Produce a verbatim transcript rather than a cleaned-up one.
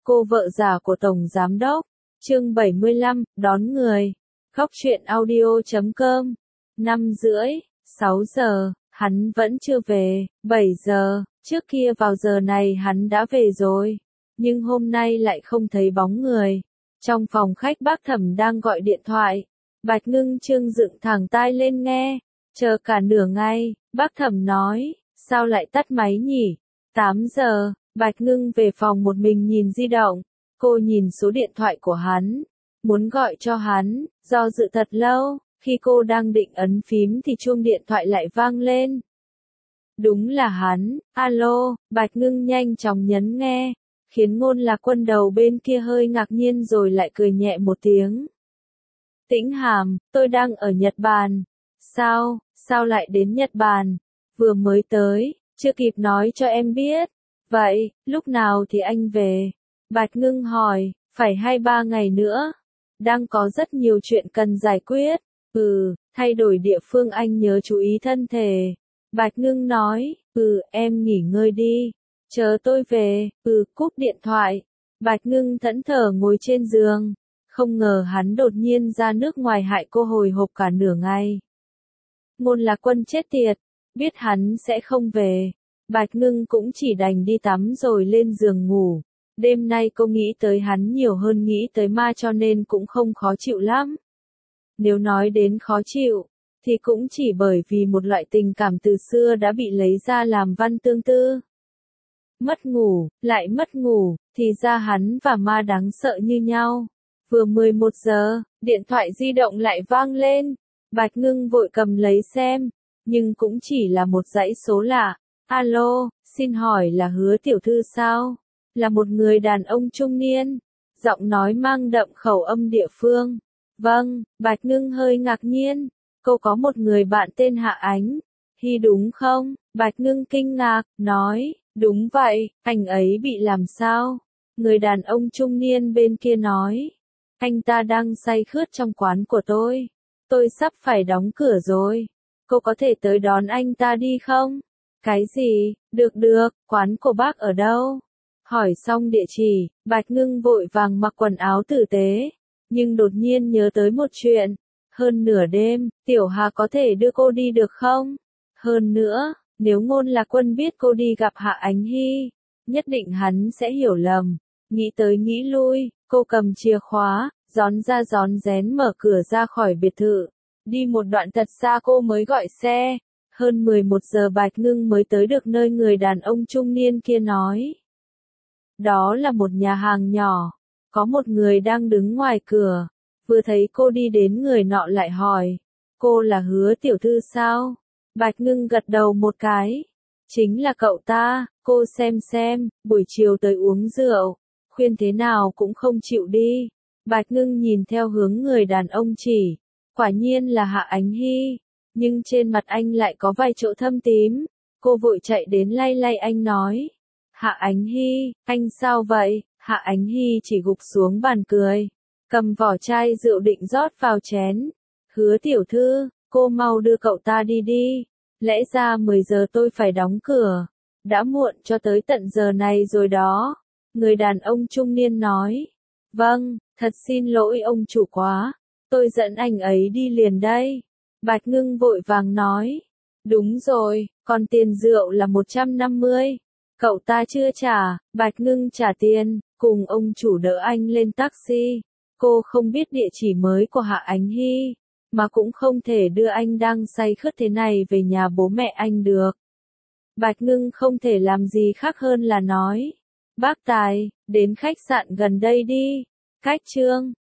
cô vợ già của Tổng Giám Đốc. Chương bảy mươi lăm, đón người. Góc truyện audio chấm com. Năm rưỡi, sáu giờ, hắn vẫn chưa về. Bảy giờ, trước kia vào giờ này hắn đã về rồi. Nhưng hôm nay lại không thấy bóng người. Trong phòng khách bác Thẩm đang gọi điện thoại. Bạch Ngưng Trương dựng thẳng tai lên nghe. Chờ cả nửa ngày, bác Thẩm nói, sao lại tắt máy nhỉ? Tám giờ, Bạch Ngưng về phòng một mình nhìn di động. Cô nhìn số điện thoại của hắn. Muốn gọi cho hắn, do dự thật lâu, khi cô đang định ấn phím thì chuông điện thoại lại vang lên. Đúng là hắn, alo, Bạch Ngưng nhanh chóng nhấn nghe, khiến Ngôn Lạc Quân đầu bên kia hơi ngạc nhiên rồi lại cười nhẹ một tiếng. Tĩnh Hàm, tôi đang ở Nhật Bản. Sao, sao lại đến Nhật Bản? Vừa mới tới, chưa kịp nói cho em biết. Vậy, lúc nào thì anh về? Bạch Ngưng hỏi, phải hai ba ngày nữa. Đang có rất nhiều chuyện cần giải quyết. Ừ, thay đổi địa phương anh nhớ chú ý thân thể. Bạch Ngưng nói, ừ, em nghỉ ngơi đi. Chờ tôi về, ừ, cúp điện thoại. Bạch Ngưng thẫn thờ ngồi trên giường. Không ngờ hắn đột nhiên ra nước ngoài hại cô hồi hộp cả nửa ngày. Ngôn Lạc Quân chết tiệt, biết hắn sẽ không về. Bạch Ngưng cũng chỉ đành đi tắm rồi lên giường ngủ. Đêm nay cô nghĩ tới hắn nhiều hơn nghĩ tới ma cho nên cũng không khó chịu lắm. Nếu nói đến khó chịu, thì cũng chỉ bởi vì một loại tình cảm từ xưa đã bị lấy ra làm văn tương tư. Mất ngủ, lại mất ngủ, thì ra hắn và ma đáng sợ như nhau. Vừa mười một giờ, điện thoại di động lại vang lên. Bạch Ngưng vội cầm lấy xem, nhưng cũng chỉ là một dãy số lạ. Alo, xin hỏi là Hứa tiểu thư sao? Là một người đàn ông trung niên. Giọng nói mang đậm khẩu âm địa phương. Vâng, Bạch Ngưng hơi ngạc nhiên. Cô có một người bạn tên Hạ Ánh. Hi đúng không? Bạch Ngưng kinh ngạc, nói, đúng vậy, anh ấy bị làm sao? Người đàn ông trung niên bên kia nói, anh ta đang say khướt trong quán của tôi. Tôi sắp phải đóng cửa rồi. Cô có thể tới đón anh ta đi không? Cái gì? Được được, quán của bác ở đâu? Hỏi xong địa chỉ, Bạch Ngưng vội vàng mặc quần áo tử tế. Nhưng đột nhiên nhớ tới một chuyện. Hơn nửa đêm, Tiểu Hà có thể đưa cô đi được không? Hơn nữa, nếu Ngôn Lạc Quân biết cô đi gặp Hạ Ánh Hy, nhất định hắn sẽ hiểu lầm. Nghĩ tới nghĩ lui, cô cầm chìa khóa, rón ra rón rén mở cửa ra khỏi biệt thự. Đi một đoạn thật xa cô mới gọi xe. Hơn mười một giờ Bạch Ngưng mới tới được nơi người đàn ông trung niên kia nói. Đó là một nhà hàng nhỏ. Có một người đang đứng ngoài cửa. Vừa thấy cô đi đến người nọ lại hỏi. Cô là Hứa tiểu thư sao? Bạch Ngưng gật đầu một cái. Chính là cậu ta, cô xem xem, buổi chiều tới uống rượu. Khuyên thế nào cũng không chịu đi. Bạch Ngưng nhìn theo hướng người đàn ông chỉ. Quả nhiên là Hạ Ánh Hy. Nhưng trên mặt anh lại có vài chỗ thâm tím. Cô vội chạy đến lay lay anh nói. Hạ Ánh Hy, anh sao vậy? Hạ Ánh Hy chỉ gục xuống bàn cười. Cầm vỏ chai rượu định rót vào chén. Hứa tiểu thư, cô mau đưa cậu ta đi đi. Lẽ ra mười giờ tôi phải đóng cửa. Đã muộn cho tới tận giờ này rồi đó. Người đàn ông trung niên nói. Vâng, thật xin lỗi ông chủ quá. Tôi dẫn anh ấy đi liền đây. Bạch Ngưng vội vàng nói. Đúng rồi, còn tiền rượu là một trăm năm mươi. Cậu ta chưa trả, Bạch Ngưng trả tiền, cùng ông chủ đỡ anh lên taxi. Cô không biết địa chỉ mới của Hạ Ánh Hy, mà cũng không thể đưa anh đang say khướt thế này về nhà bố mẹ anh được. Bạch Ngưng không thể làm gì khác hơn là nói. Bác Tài, đến khách sạn gần đây đi. Cách Trương,